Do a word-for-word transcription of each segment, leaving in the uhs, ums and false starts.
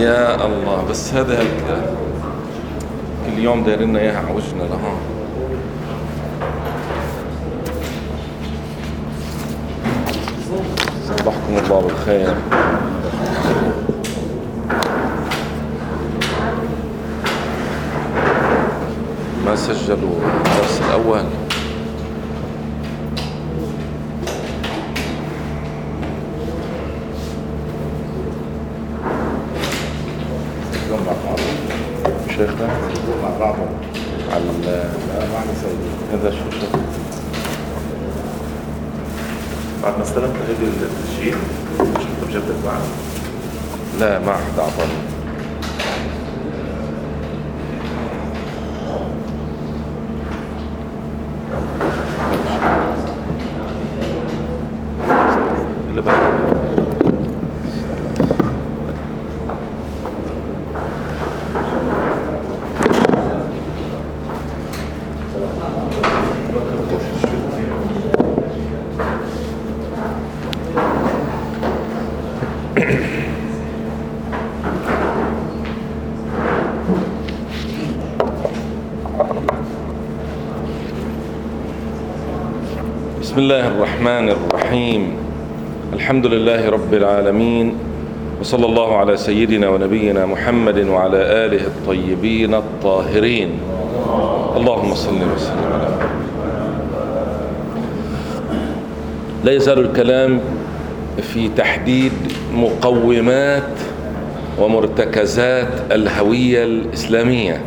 يا الله، بس هذا هيك كل يوم دايرين لنا اياها على وجهنا لهون. صبحكم الله بالخير. ما سجلوا الدرس الأول. شيخنا مع بعضهم على لا ما عم يسوي هذا شو شو بعد ما استلمت هيدي التسجيل شفت بجدد معنا. لا ما حدا عطاني. اللي بعد بسم الله الرحمن الرحيم. الحمد لله رب العالمين، وصلى الله على سيدنا ونبينا محمد وعلى آله الطيبين الطاهرين. اللهم صل وسلم على محمد. لا يزال الكلام في تحديد مقومات ومرتكزات الهوية الإسلامية،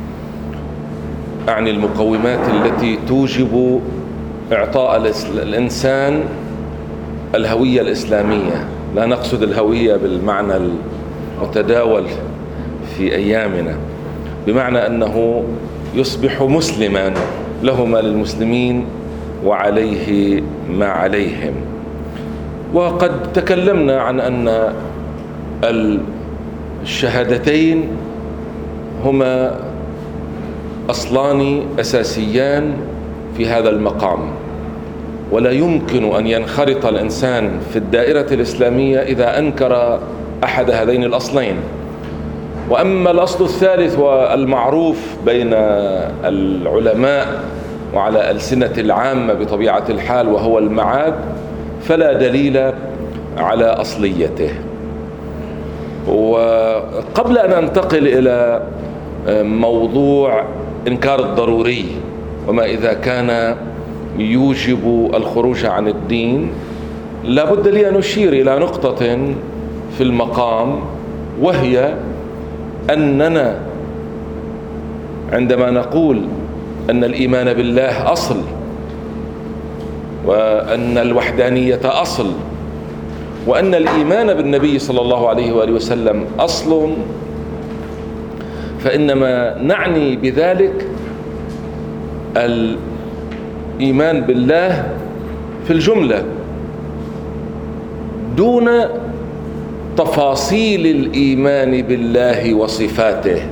أعني المقومات التي توجب إعطاء الإنسان الهوية الإسلامية. لا نقصد الهوية بالمعنى المتداول في أيامنا، بمعنى أنه يصبح مسلما، له ما للمسلمين وعليه ما عليهم. وقد تكلمنا عن أن الشهادتين هما أصلان أساسيان في هذا المقام، ولا يمكن أن ينخرط الإنسان في الدائرة الإسلامية إذا أنكر أحد هذين الأصلين. وأما الأصل الثالث والمعروف بين العلماء وعلى ألسنة العامة بطبيعة الحال وهو المعاد، فلا دليل على أصليته. وقبل أن أنتقل إلى موضوع إنكار الضروري وما إذا كان يوجب الخروج عن الدين، لا بد لي أن أشير إلى نقطة في المقام، وهي أننا عندما نقول أن الإيمان بالله أصل، وأن الوحدانية أصل، وأن الإيمان بالنبي صلى الله عليه وآله وسلم أصل، فإنما نعني بذلك الإيمان بالله في الجملة دون تفاصيل الإيمان بالله وصفاته.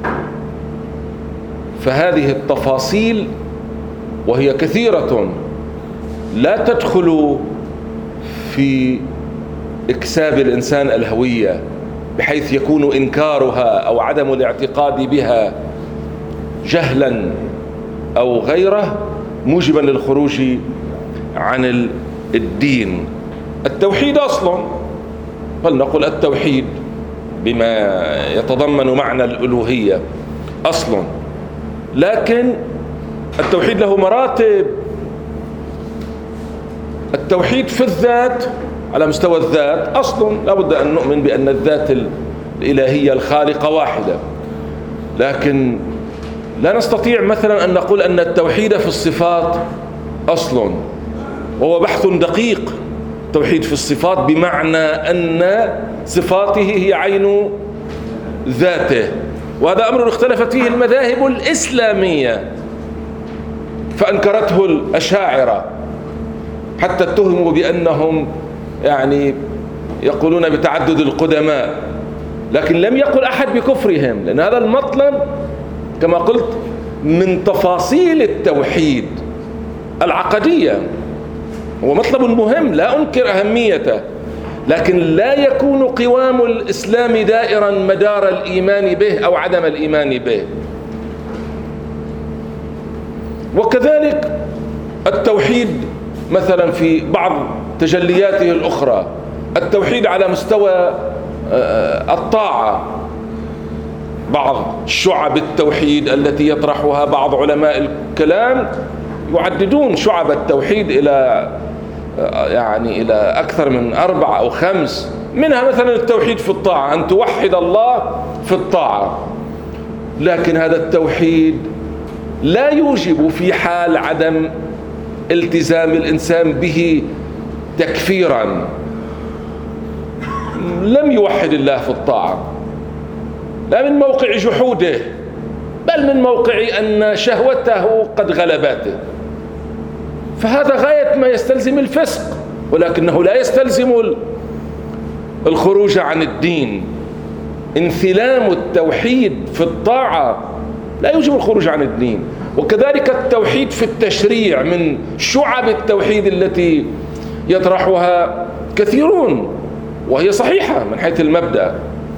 فهذه التفاصيل وهي كثيرة لا تدخل في إكساب الإنسان الهوية بحيث يكون إنكارها أو عدم الاعتقاد بها جهلا أو غيره موجبا للخروج عن الدين. التوحيد أصلا، فلنقل التوحيد بما يتضمن معنى الألوهية أصلا، لكن التوحيد له مراتب. التوحيد في الذات على مستوى الذات أصلا لا بد أن نؤمن بأن الذات الإلهية الخالقة واحدة، لكن لا نستطيع مثلا أن نقول أن التوحيد في الصفات أصل، وهو بحث دقيق. التوحيد في الصفات بمعنى أن صفاته هي عين ذاته، وهذا أمر اختلفت فيه المذاهب الإسلامية فأنكرته الأشاعرة، حتى اتهموا بأنهم يعني يقولون بتعدد القدماء، لكن لم يقل أحد بكفرهم، لأن هذا المطلب كما قلت من تفاصيل التوحيد العقدية، هو مطلب مهم لا أنكر أهميته، لكن لا يكون قوام الإسلام دائرا مدار الإيمان به أو عدم الإيمان به. وكذلك التوحيد مثلا في بعض تجلياته الأخرى، التوحيد على مستوى الطاعة، بعض شعب التوحيد التي يطرحها بعض علماء الكلام يعددون شعب التوحيد إلى يعني إلى أكثر من أربع أو خمس، منها مثلا التوحيد في الطاعة، أن توحد الله في الطاعة. لكن هذا التوحيد لا يوجب في حال عدم التزام الإنسان به تكفيرا. لم يوحد الله في الطاعة لا من موقع جحوده، بل من موقع أن شهوته قد غلبته، فهذا غاية ما يستلزم الفسق، ولكنه لا يستلزم الخروج عن الدين. انثلام التوحيد في الطاعة لا يوجب الخروج عن الدين. وكذلك التوحيد في التشريع من شعب التوحيد التي يطرحها كثيرون، وهي صحيحة من حيث المبدأ.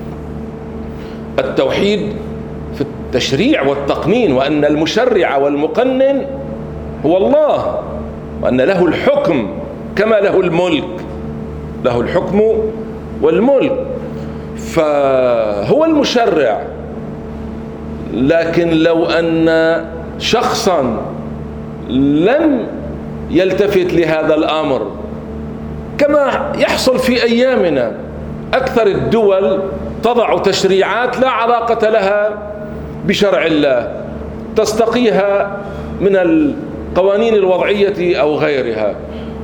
التوحيد في التشريع والتقنين، وأن المشرع والمقنن هو الله، وأن له الحكم كما له الملك، له الحكم والملك، فهو المشرع. لكن لو أن شخصا لم يلتفت لهذا الأمر، كما يحصل في أيامنا، أكثر الدول تضع تشريعات لا علاقة لها بشرع الله، تستقيها من القوانين الوضعية أو غيرها،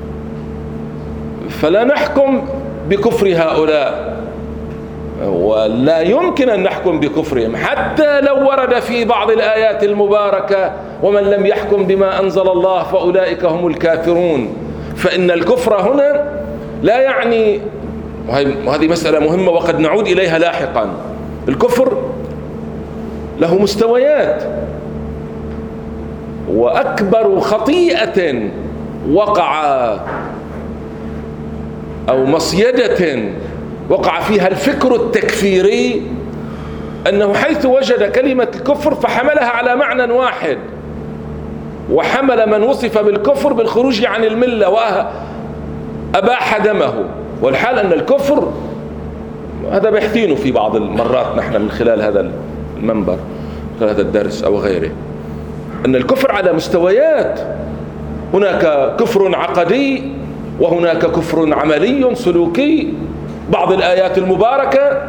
فلا نحكم بكفر هؤلاء، ولا يمكن أن نحكم بكفرهم حتى لو ورد في بعض الآيات المباركة ومن لم يحكم بما أنزل الله فأولئك هم الكافرون. فإن الكفر هنا لا يعني، وهذه مسألة مهمة وقد نعود إليها لاحقا، الكفر له مستويات، وأكبر خطيئة وقع أو مصيدة وقع فيها الفكر التكفيري أنه حيث وجد كلمة الكفر فحملها على معنى واحد، وحمل من وصف بالكفر بالخروج عن الملة وأباح دمه، والحال أن الكفر هذا بيحثينه في بعض المرات نحن من خلال هذا المنبر، خلال هذا الدرس أو غيره، أن الكفر على مستويات، هناك كفر عقدي وهناك كفر عملي سلوكي. بعض الآيات المباركة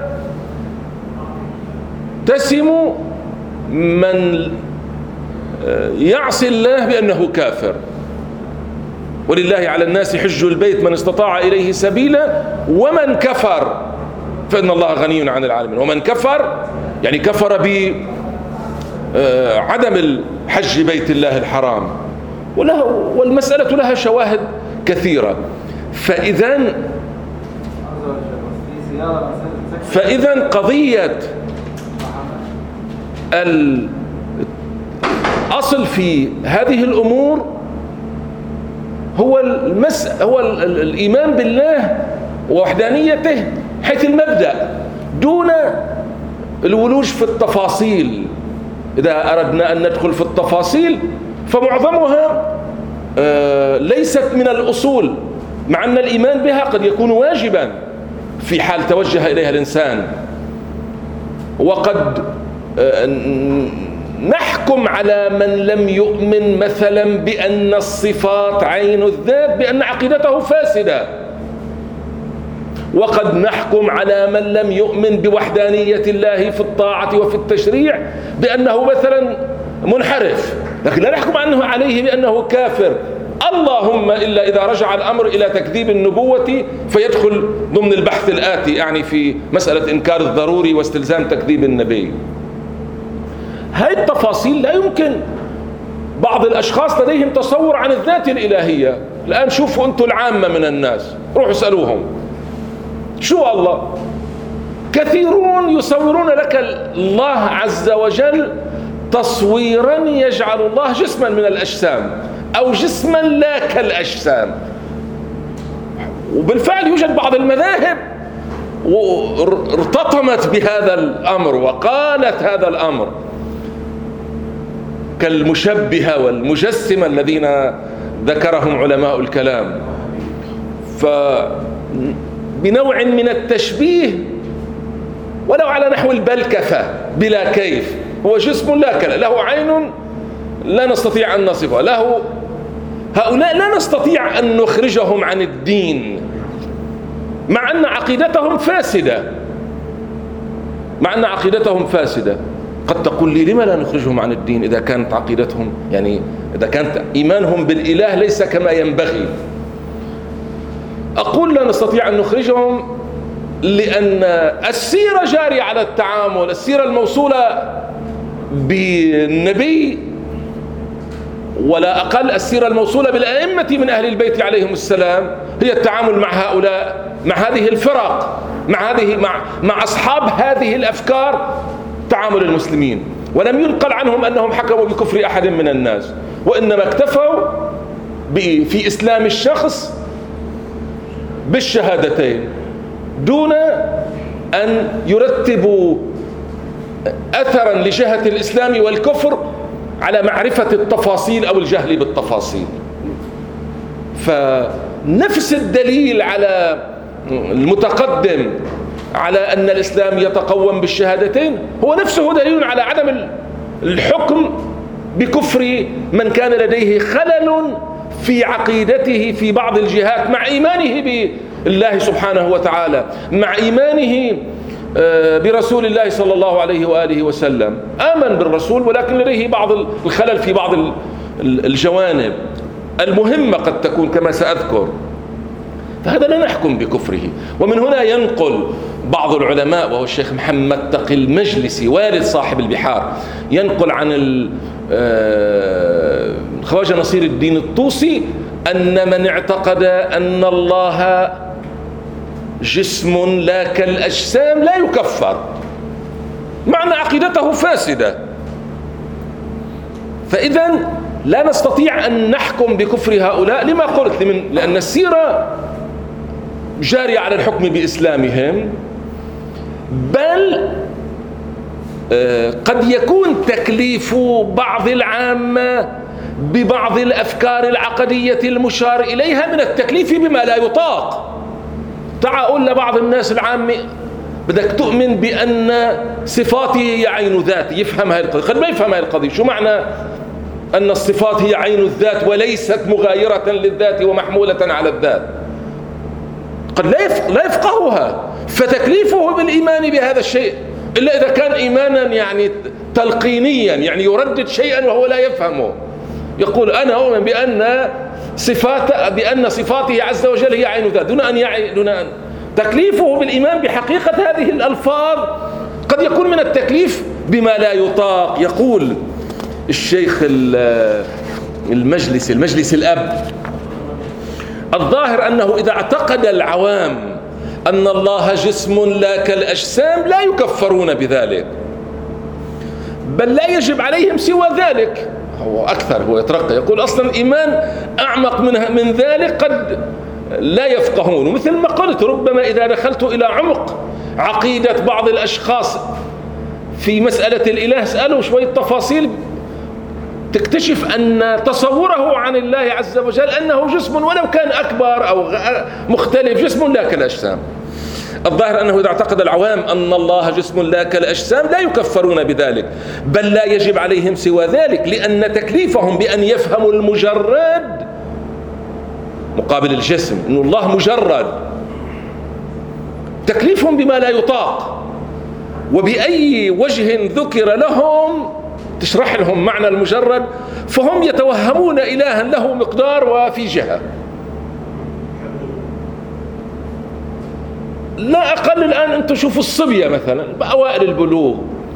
تسم من يعصي الله بأنه كافر، ولله على الناس حج البيت من استطاع إليه سبيلا ومن كفر فإن الله غني عن العالمين. ومن كفر يعني كفر بعدم الحج بيت الله الحرام، وله والمسألة لها شواهد كثيرة. فإذا فإذا قضية الأصل في هذه الأمور هو المس هو الإيمان بالله ووحدانيته حيث المبدأ، دون الولوج في التفاصيل. إذا أردنا أن ندخل في التفاصيل فمعظمها ليست من الأصول، مع أن الإيمان بها قد يكون واجبا في حال توجه إليها الإنسان. وقد نحكم على من لم يؤمن مثلا بأن الصفات عين الذات بأن عقيدته فاسدة، وقد نحكم على من لم يؤمن بوحدانية الله في الطاعة وفي التشريع بأنه مثلا منحرف، لكن لا نحكم عنه عليه بأنه كافر، اللهم إلا إذا رجع الأمر إلى تكذيب النبوة فيدخل ضمن البحث الآتي، يعني في مسألة إنكار الضروري واستلزام تكذيب النبي. هذه التفاصيل لا يمكن، بعض الأشخاص لديهم تصور عن الذات الإلهية. الآن شوفوا أنتم العامة من الناس، روحوا اسألوهم شو الله. كثيرون يصورون لك الله عز وجل تصويرا يجعل الله جسما من الأجسام أو جسما لا كالأجسام، وبالفعل يوجد بعض المذاهب وارتطمت بهذا الأمر وقالت هذا الأمر، كالمشبهة والمجسمة الذين ذكرهم علماء الكلام. فبنوع من التشبيه ولو على نحو البلكفة بلا كيف، هو جسم لا كلا، له عين لا نستطيع أن نصفها له. هؤلاء لا نستطيع أن نخرجهم عن الدين مع أن عقيدتهم فاسدة، مع أن عقيدتهم فاسدة. قد تقول لي لما لا نخرجهم عن الدين إذا كانت عقيدتهم، يعني إذا كانت إيمانهم بالإله ليس كما ينبغي؟ أقول لا نستطيع أن نخرجهم لأن السيرة جارية على التعامل، السيرة الموصولة بالنبي ولا أقل السيرة الموصولة بالأئمة من أهل البيت عليهم السلام هي التعامل مع هؤلاء، مع هذه الفرق، مع هذه مع مع أصحاب هذه الأفكار، تعامل المسلمين. ولم ينقل عنهم أنهم حكموا بكفر أحد من الناس، وإنما اكتفوا في إسلام الشخص بالشهادتين دون أن يرتبوا أثرا لجهة الإسلام والكفر على معرفة التفاصيل أو الجهل بالتفاصيل. فنفس الدليل على المتقدم على أن الإسلام يتقوم بالشهادتين هو نفسه دليل على عدم الحكم بكفر من كان لديه خلل في عقيدته في بعض الجهات، مع إيمانه بالله سبحانه وتعالى، مع إيمانه برسول الله صلى الله عليه وآله وسلم. آمن بالرسول ولكن لديه بعض الخلل في بعض الجوانب المهمة قد تكون كما سأذكر، فهذا لا نحكم بكفره. ومن هنا ينقل بعض العلماء وهو الشيخ محمد تقي المجلسي والد صاحب البحار ينقل عن الخواجة نصير الدين الطوسي أن من اعتقد أن الله جسم لا كالأجسام لا يكفر، مع أن عقيدته فاسدة. فإذا لا نستطيع أن نحكم بكفر هؤلاء لما قلت، لأن السيرة جارية على الحكم بإسلامهم، بل قد يكون تكليف بعض العامة ببعض الأفكار العقدية المشار إليها من التكليف بما لا يطاق. تعال أقول لبعض الناس العامة بدك تؤمن بأن صفاتي هي عين ذاتي، يفهم هاي القضية. قد ما يفهم هاي القضية. شو معنى أن الصفات هي عين الذات وليست مغايرة للذات ومحمولة على الذات؟ قد لا يفقهها. فتكليفه بالإيمان بهذا الشيء إلا إذا كان إيمانا يعني تلقينيا، يعني يردد شيئا وهو لا يفهمه، يقول أنا أؤمن بأن صفات بأن صفاته عز وجل هي عين ذات دون أن يعي دون أن تكليفه بالإيمان بحقيقة هذه الألفاظ قد يكون من التكليف بما لا يطاق. يقول الشيخ المجلس المجلس الأب: الظاهر أنه إذا اعتقد العوام أن الله جسم لا كالأجسام لا يكفرون بذلك، بل لا يجب عليهم سوى ذلك. هو أكثر، هو يترقى، يقول أصلا الإيمان أعمق من من ذلك قد لا يفقهون. ومثل ما قلت ربما إذا دخلت إلى عمق عقيدة بعض الأشخاص في مسألة الإله اسأله شوية تفاصيل تكتشف أن تصوره عن الله عز وجل أنه جسم ولو كان أكبر أو مختلف، جسم لا كالأجسام. الظاهر أنه إذا اعتقد العوام أن الله جسم لا كالأجسام لا يكفرون بذلك، بل لا يجب عليهم سوى ذلك، لأن تكليفهم بأن يفهموا المجرد مقابل الجسم، أن الله مجرد، تكليفهم بما لا يطاق. وبأي وجه ذكر لهم تشرح لهم معنى المجرد فهم يتوهمون إلها له مقدار وفي جهة. لا أقل الآن أنتم شوفوا الصبية مثلا بأوائل البلوغ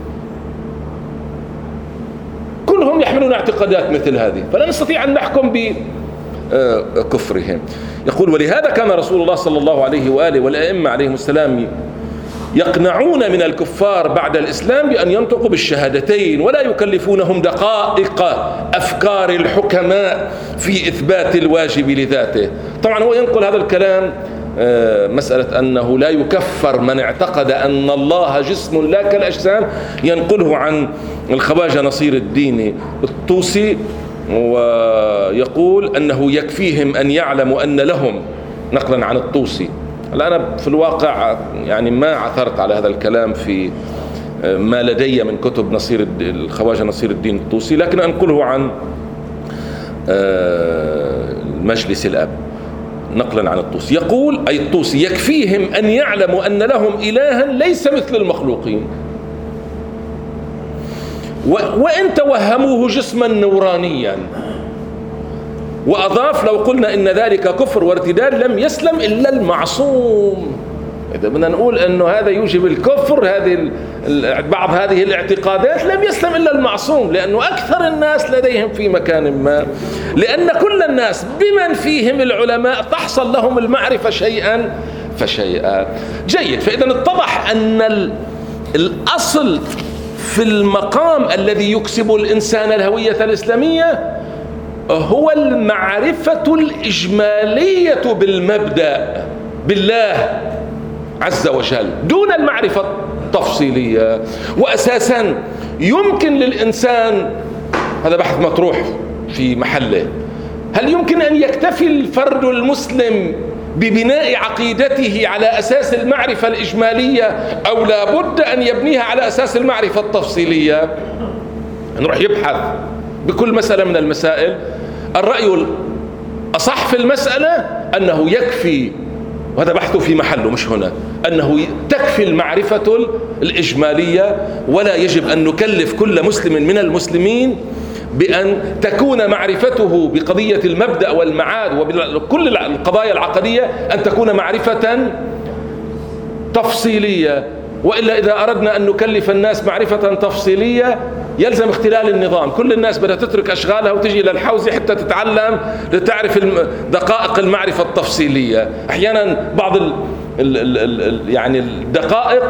كلهم يحملون اعتقادات مثل هذه، فلا نستطيع أن نحكم بكفرهم. يقول: ولهذا كان رسول الله صلى الله عليه وآله والأئمة عليهم السلام يقنعون من الكفار بعد الإسلام بأن ينطقوا بالشهادتين ولا يكلفونهم دقائق أفكار الحكماء في إثبات الواجب لذاته. طبعا هو ينقل هذا الكلام مسألة أنه لا يكفر من اعتقد أن الله جسم لا كالأجسام، ينقله عن الخواجة نصير الدين الطوسي، ويقول أنه يكفيهم أن يعلموا أن لهم، نقلا عن الطوسي. أنا في الواقع يعني ما عثرت على هذا الكلام في ما لدي من كتب نصير الخواجة نصير الدين الطوسي، لكن أنقله عن مجلس الأب نقلا عن الطوسي. يقول أي الطوسي: يكفيهم أن يعلموا أن لهم إلها ليس مثل المخلوقين، وإن توهموه جسما نورانيا. وأضاف: لو قلنا إن ذلك كفر وارتداد لم يسلم إلا المعصوم. إذا بدنا نقول أنه هذا يوجب الكفر، هذه بعض هذه الاعتقادات، لم يسلم إلا المعصوم، لأنه أكثر الناس لديهم في مكان ما، لأن كل الناس بمن فيهم العلماء تحصل لهم المعرفة شيئا فشيئا. جيد. فإذا اتضح أن الأصل في المقام الذي يكسب الإنسان الهوية الإسلامية هو المعرفة الإجمالية بالمبدأ بالله عز وجل دون المعرفة التفصيلية. وأساسا يمكن للإنسان، هذا بحث مطروح في محله، هل يمكن أن يكتفي الفرد المسلم ببناء عقيدته على أساس المعرفة الإجمالية، أو لا بد أن يبنيها على أساس المعرفة التفصيلية؟ نروح يبحث بكل مسألة من المسائل. الرأي الأصح في المسألة أنه يكفي، وهذا بحثه في محله مش هنا، أنه تكفي المعرفة الإجمالية، ولا يجب أن نكلف كل مسلم من المسلمين بأن تكون معرفته بقضية المبدأ والمعاد وبكل القضايا العقدية أن تكون معرفة تفصيلية. وإلا إذا أردنا أن نكلف الناس معرفة تفصيلية يلزم اختلال النظام. كل الناس بدها تترك أشغالها وتجي إلى الحوزة حتى تتعلم لتعرف دقائق المعرفة التفصيلية. أحيانا بعض ال ال ال ال يعني الدقائق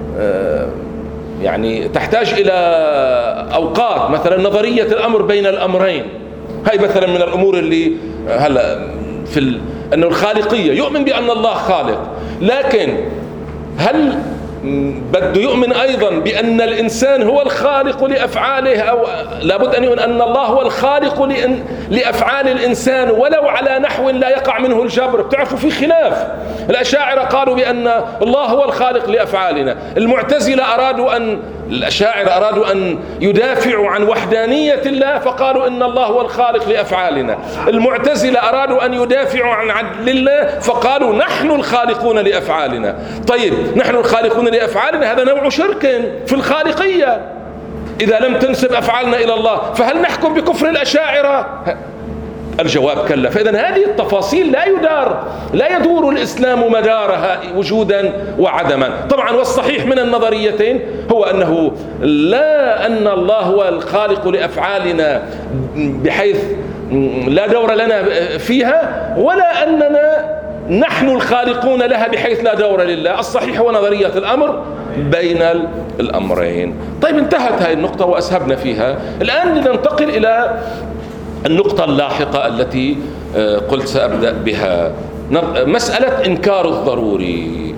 يعني تحتاج إلى أوقات، مثلا نظرية الأمر بين الأمرين، هاي مثلا من الأمور اللي هلا في ال... أنه الخالقية يؤمن بأن الله خالق، لكن هل بده يؤمن أيضا بأن الإنسان هو الخالق لأفعاله، أو لابد أن يؤمن أن الله هو الخالق لأن لأفعال الإنسان ولو على نحو لا يقع منه الجبر؟ بتعرفوا في خلاف. الأشاعرة قالوا بأن الله هو الخالق لأفعالنا، المعتزلة أرادوا أن الأشاعرة أرادوا أن يدافعوا عن وحدانية الله فقالوا إن الله هو الخالق لأفعالنا، المعتزلة أرادوا أن يدافعوا عن عدل الله فقالوا نحن الخالقون لأفعالنا. طيب نحن الخالقون لأفعالنا هذا نوع شرك في الخالقية إذا لم تنسب أفعالنا إلى الله، فهل نحكم بكفر الأشاعرة؟ الجواب كلا. فإذا هذه التفاصيل لا يدار لا يدور الإسلام مدارها وجودا وعدما. طبعا والصحيح من النظريتين هو أنه لا أن الله هو الخالق لأفعالنا بحيث لا دور لنا فيها، ولا أننا نحن الخالقون لها بحيث لا دور لله. الصحيح هو نظرية الأمر بين الأمرين. طيب انتهت هذه النقطة وأسهبنا فيها. الآن ننتقل إلى النقطة اللاحقة التي قلت سأبدأ بها، مسألة إنكار الضروري.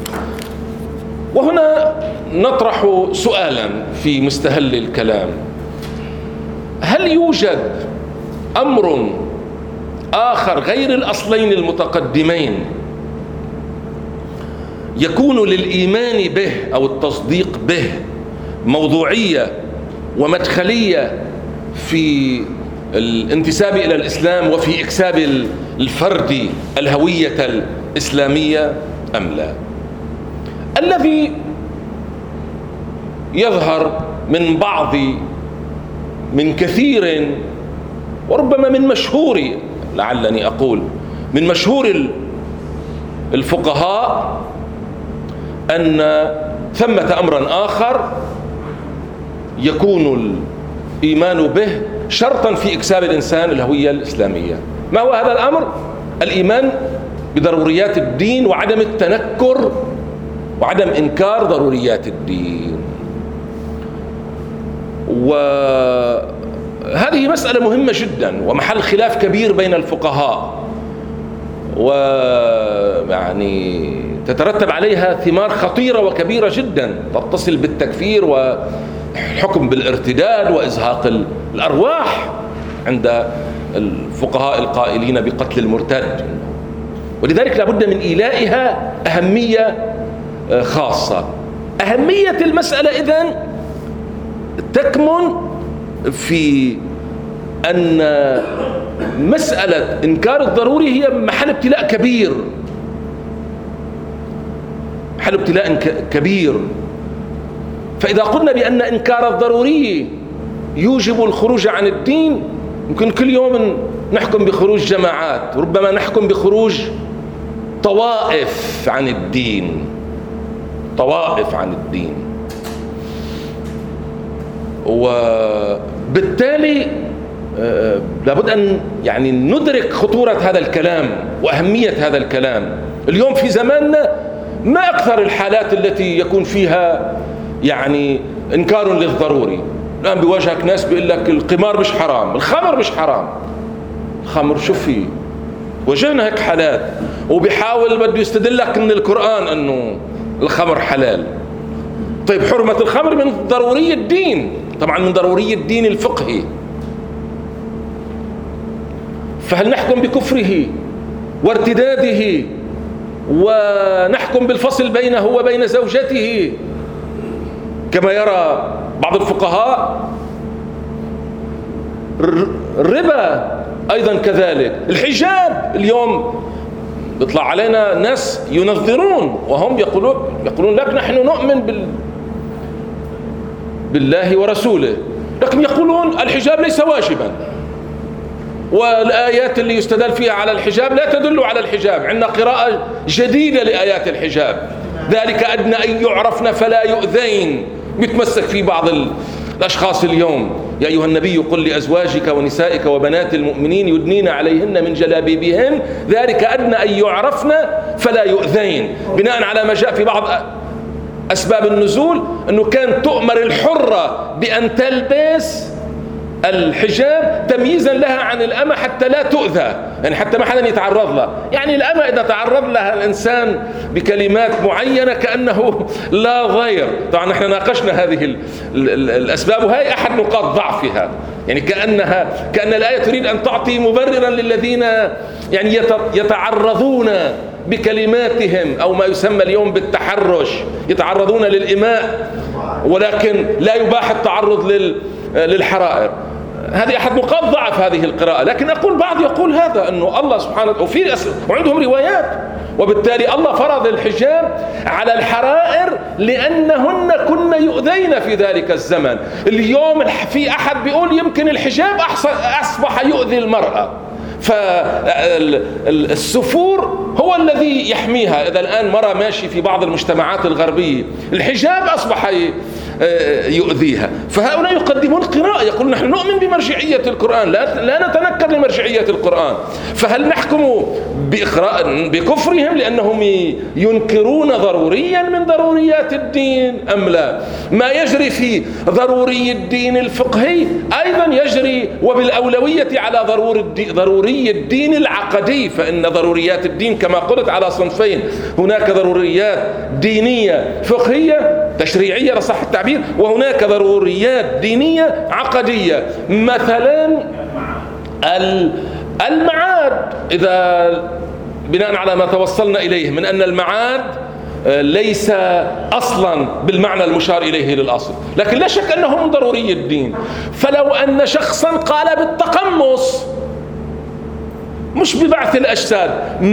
وهنا نطرح سؤالا في مستهل الكلام: هل يوجد أمر آخر غير الأصلين المتقدمين يكون للإيمان به أو التصديق به موضوعية ومدخلية في الانتساب إلى الإسلام وفي إكساب الفرد الهوية الإسلامية أم لا؟ الذي يظهر من بعض من كثير وربما من مشهور، لعلني أقول من مشهور الفقهاء، أن ثمة أمرا آخر يكون الإيمان به شرطا في إكساب الإنسان الهوية الإسلامية. ما هو هذا الأمر؟ الإيمان بضروريات الدين وعدم التنكر وعدم إنكار ضروريات الدين. وهذه مسألة مهمة جدا ومحل خلاف كبير بين الفقهاء، و يعني تترتب عليها ثمار خطيرة وكبيرة جدا تتصل بالتكفير والحكم بالارتداد وإزهاق الأرواح عند الفقهاء القائلين بقتل المرتد. ولذلك لابد من إيلائها أهمية خاصة. أهمية المسألة إذن تكمن في أن مسألة إنكار الضروري هي محل ابتلاء كبير، محل ابتلاء كبير. فإذا قلنا بأن إنكار الضروري يوجب الخروج عن الدين، يمكن كل يوم نحكم بخروج جماعات، ربما نحكم بخروج طوائف عن الدين، طوائف عن الدين. وبالتالي لابد أن يعني ندرك خطورة هذا الكلام وأهمية هذا الكلام. اليوم في زماننا ما أكثر الحالات التي يكون فيها يعني إنكار للضروري. الآن بيواجهك ناس بيقول لك القمار مش حرام، الخمر مش حرام. الخمر شو فيه؟ وجهنا هيك حالات، وبيحاول بده يستدلك من القرآن أنه الخمر حلال. طيب حرمة الخمر من ضروري الدين، طبعا من ضروري الدين الفقهي. فهل نحكم بكفره وارتداده ونحكم بالفصل بينه وبين زوجته كما يرى بعض الفقهاء؟ الربا أيضا كذلك. الحجاب اليوم بيطلع علينا ناس ينظرون وهم يقولون يقولون لك نحن نؤمن بال بالله ورسوله، لكن يقولون الحجاب ليس واجبا، والآيات اللي يستدل فيها على الحجاب لا تدل على الحجاب. عندنا قراءة جديدة لآيات الحجاب، ذلك أدنى أن يعرفن فلا يؤذين، يتمسك في بعض الأشخاص اليوم. يا أيها النبي قل لأزواجك ونسائك وبنات المؤمنين يدنين عليهن من جلابيبهن ذلك أدنى أن يعرفن فلا يؤذين، بناء على ما جاء في بعض أسباب النزول أنه كان تؤمر الحرة بأن تلبس الحجاب تمييزا لها عن الأمة حتى لا تؤذى، يعني حتى ما حدا يتعرض لها. يعني الأمة إذا تعرض لها الإنسان بكلمات معينة كأنه لا غير. طبعا نحن ناقشنا هذه ال ال ال الأسباب، وهي أحد نقاط ضعفها. يعني كأنها كأن الآية تريد أن تعطي مبررا للذين يعني يتعرضون بكلماتهم أو ما يسمى اليوم بالتحرش، يتعرضون للإماء ولكن لا يباح التعرض لل للحرائر. هذه أحد نقاط ضعف هذه القراءة. لكن أقول بعض يقول هذا أنه الله سبحانه وفي وعندهم روايات، وبالتالي الله فرض الحجاب على الحرائر لأنهن كن يؤذين في ذلك الزمن. اليوم في أحد بيقول يمكن الحجاب أصبح يؤذي المرأة، فالسفور هو الذي يحميها. إذا الآن مرة ماشي في بعض المجتمعات الغربية الحجاب أصبح يؤذيها، فهؤلاء يقدمون قراءة يقولون نحن نؤمن بمرجعية القرآن، لا, لا نتنكر لمرجعية القرآن. فهل نحكم بكفرهم لأنهم ينكرون ضروريا من ضروريات الدين أم لا؟ ما يجري في ضروري الدين الفقهي أيضا يجري وبالأولوية على ضروري الدين العقدي، فإن ضروريات الدين كما قلت على صنفين، هناك ضروريات دينية فقهية تشريعية لصح التعبير، وهناك ضروريات دينية عقدية. مثلا المعاد، إذا بناء على ما توصلنا إليه من أن المعاد ليس أصلا بالمعنى المشار إليه للأصل، لكن لا شك أنه من ضروري الدين. فلو أن شخصا قال بالتقمص مش ببعث الأجساد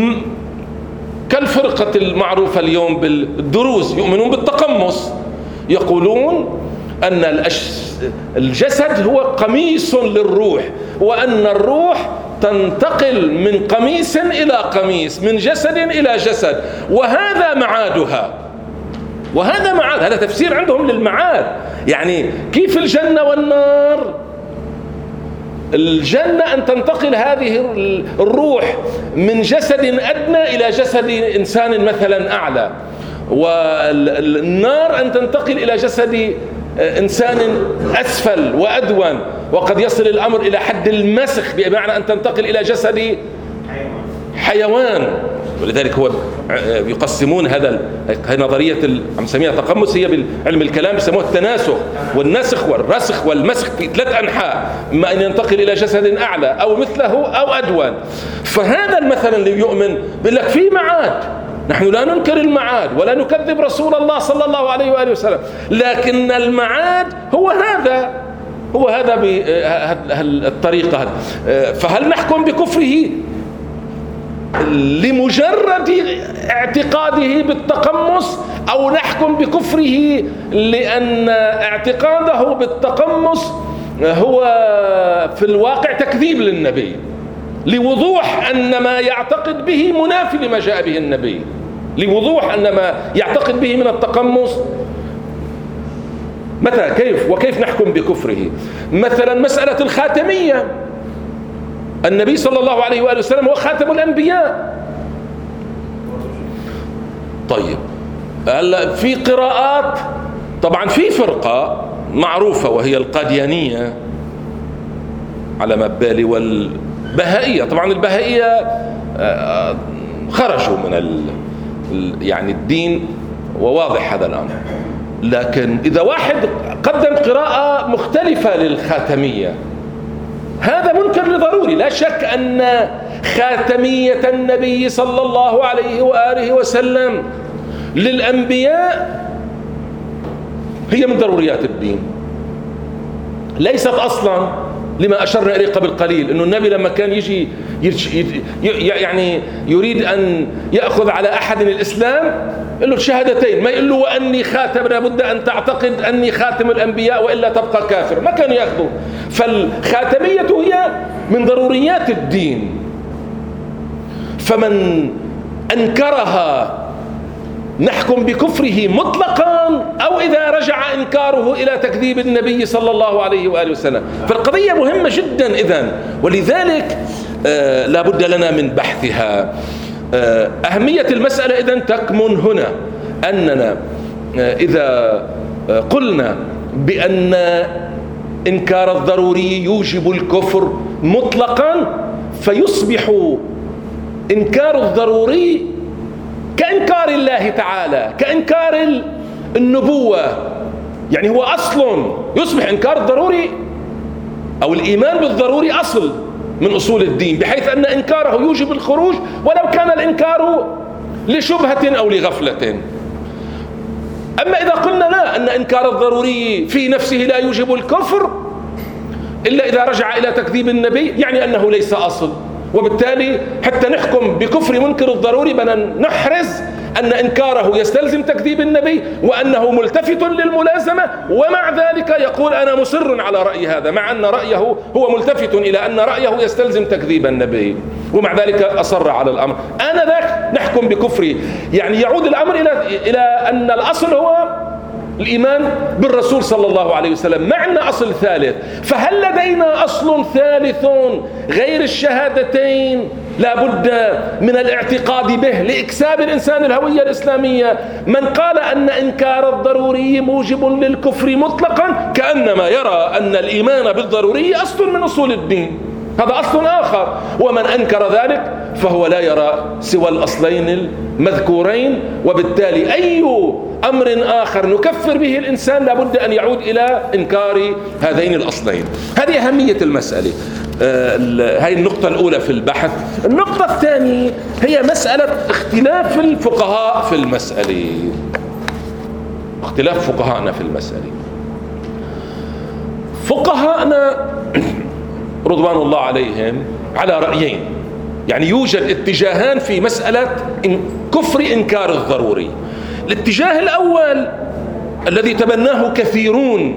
كالفرقة المعروفة اليوم بالدروز، يؤمنون بالتقمص، يقولون أن الجسد هو قميص للروح، وأن الروح تنتقل من قميص إلى قميص، من جسد إلى جسد، وهذا معادها. وهذا معاد، هذا تفسير عندهم للمعاد. يعني كيف الجنة والنار؟ الجنة أن تنتقل هذه الروح من جسد أدنى إلى جسد إنسان مثلا أعلى، والنار أن تنتقل إلى جسد إنسان أسفل وأدون، وقد يصل الأمر إلى حد المسخ بمعنى أن تنتقل إلى جسد حيوان. ولذلك هو يقسمون هذا نظرية عم نسميها تقمص، هي بالعلم الكلام بيسموها التناسخ والنسخ والرسخ والمسخ في ثلاث أنحاء، إما أن ينتقل إلى جسد أعلى أو مثله أو أدون. فهذا المثل اللي يؤمن بيقول لك في معاد، نحن لا ننكر المعاد ولا نكذب رسول الله صلى الله عليه وآله وسلم، لكن المعاد هو هذا هو هذا بالطريقة هذه. فهل نحكم بكفره لمجرد اعتقاده بالتقمص، أو نحكم بكفره لأن اعتقاده بالتقمص هو في الواقع تكذيب للنبي، لوضوح أن ما يعتقد به منافي لما جاء به النبي، لوضوح أن ما يعتقد به من التقمص؟ متى كيف وكيف نحكم بكفره؟ مثلا مسألة الخاتمية، النبي صلى الله عليه وآله وسلم هو خاتم الأنبياء. طيب هلا في قراءات، طبعا في فرقة معروفة وهي القاديانية على ما بالي، والبهائية. طبعا البهائية خرجوا من ال يعني الدين وواضح هذا الأمر، لكن إذا واحد قدم قراءة مختلفة للخاتمية هذا منكر لضروري. لا شك أن خاتمية النبي صلى الله عليه وآله وسلم للأنبياء هي من ضروريات الدين، ليست أصلا لما أشرنا إليه قبل قليل، أنه النبي لما كان يجي يعني يريد أن يأخذ على أحد الإسلام يقول له الشهادتين، ما يقول له وأني خاتم، لابد أن تعتقد أني خاتم الأنبياء وإلا تبقى كافر، ما كانوا يأخذوا. فالخاتمية هي من ضروريات الدين، فمن أنكرها نحكم بكفره مطلقا، أو إذا رجع إنكاره إلى تكذيب النبي صلى الله عليه وآله وسلم. فالقضية مهمة جدا إذن، ولذلك آه لا بد لنا من بحثها. آه أهمية المسألة إذن تكمن هنا، أننا آه إذا آه قلنا بأن إنكار الضروري يوجب الكفر مطلقا، فيصبح إنكار الضروري كإنكار الله تعالى، كإنكار النبوة. يعني هو أصل، يصبح إنكار الضروري أو الإيمان بالضروري أصل من أصول الدين، بحيث أن إنكاره يوجب الخروج ولو كان الإنكار لشبهة أو لغفلة. أما إذا قلنا لا، أن إنكار الضروري في نفسه لا يوجب الكفر إلا إذا رجع إلى تكذيب النبي، يعني أنه ليس أصل، وبالتالي حتى نحكم بكفر منكر الضروري بدنا نحرز أن إنكاره يستلزم تكذيب النبي، وأنه ملتفت للملازمة، ومع ذلك يقول أنا مصر على رأي هذا، مع أن رأيه هو ملتفت إلى أن رأيه يستلزم تكذيب النبي، ومع ذلك أصر على الأمر. آنذاك نحكم بكفره. يعني يعود الأمر إلى إلى أن الأصل هو الإيمان بالرسول صلى الله عليه وسلم، معنى أصل ثالث. فهل لدينا أصل ثالث غير الشهادتين لا بد من الاعتقاد به لإكساب الإنسان الهوية الإسلامية؟ من قال أن إنكار الضروري موجب للكفر مطلقا كأنما يرى أن الإيمان بالضروري أصل من أصول الدين، هذا أصل آخر. ومن أنكر ذلك فهو لا يرى سوى الأصلين المذكورين، وبالتالي أي أمر آخر نكفر به الإنسان لابد أن يعود إلى إنكار هذين الأصلين. هذه أهمية المسألة. آه هذه النقطة الأولى في البحث. النقطة الثانية هي مسألة اختلاف الفقهاء في المسألة، اختلاف فقهاءنا في المسألة. فقهاءنا رضوان الله عليهم على رأيين، يعني يوجد اتجاهان في مسألة كفر إنكار الضروري. الاتجاه الأول الذي تبناه كثيرون،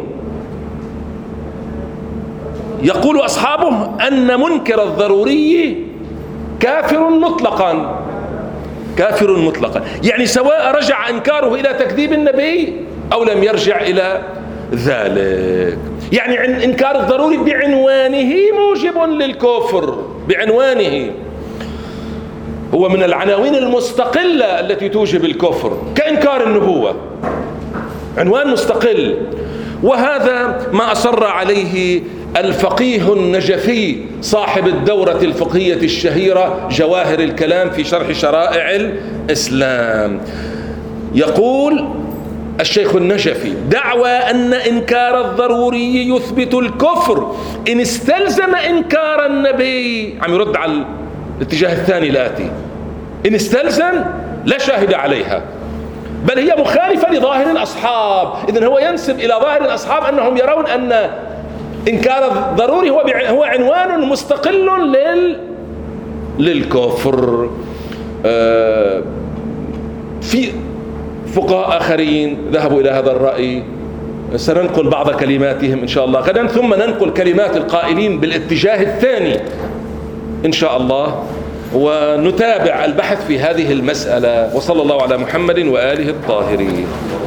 يقول أصحابه أن منكر الضروري كافر مطلقا، كافر مطلقا، يعني سواء رجع إنكاره إلى تكذيب النبي أو لم يرجع إلى ذلك. يعني إنكار الضروري بعنوانه موجب للكفر، بعنوانه هو من العناوين المستقلة التي توجب الكفر، كإنكار النبوة، عنوان مستقل. وهذا ما أصر عليه الفقيه النجفي صاحب الدورة الفقهية الشهيرة جواهر الكلام في شرح شرائع الإسلام. يقول الشيخ النجفي: دعوى أن إنكار الضروري يثبت الكفر إن استلزم إنكار النبي، عم يرد على الاتجاه الثاني الآتي: إن استلزم لا شاهد عليها، بل هي مخالفة لظاهر الأصحاب. إذن هو ينسب إلى ظاهر الأصحاب أنهم يرون أن إنكار الضروري هو هو عنوان مستقل لل للكفر. آه في فقهاء آخرين ذهبوا إلى هذا الرأي، سننقل بعض كلماتهم إن شاء الله غدا، ثم ننقل كلمات القائلين بالاتجاه الثاني إن شاء الله، ونتابع البحث في هذه المسألة. وصلى الله على محمد وآله الطاهرين.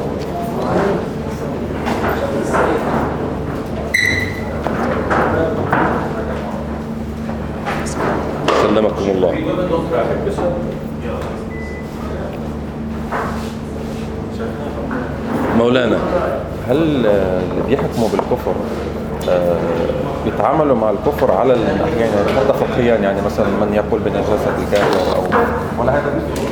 سلمكم الله. مولانا، هل اللي بيحكموا بالكفر بيتعاملوا مع الكفر على الأحيان حتى فقهيا، يعني مثلا من يقول بنجاسة الكافر أو ولا هذا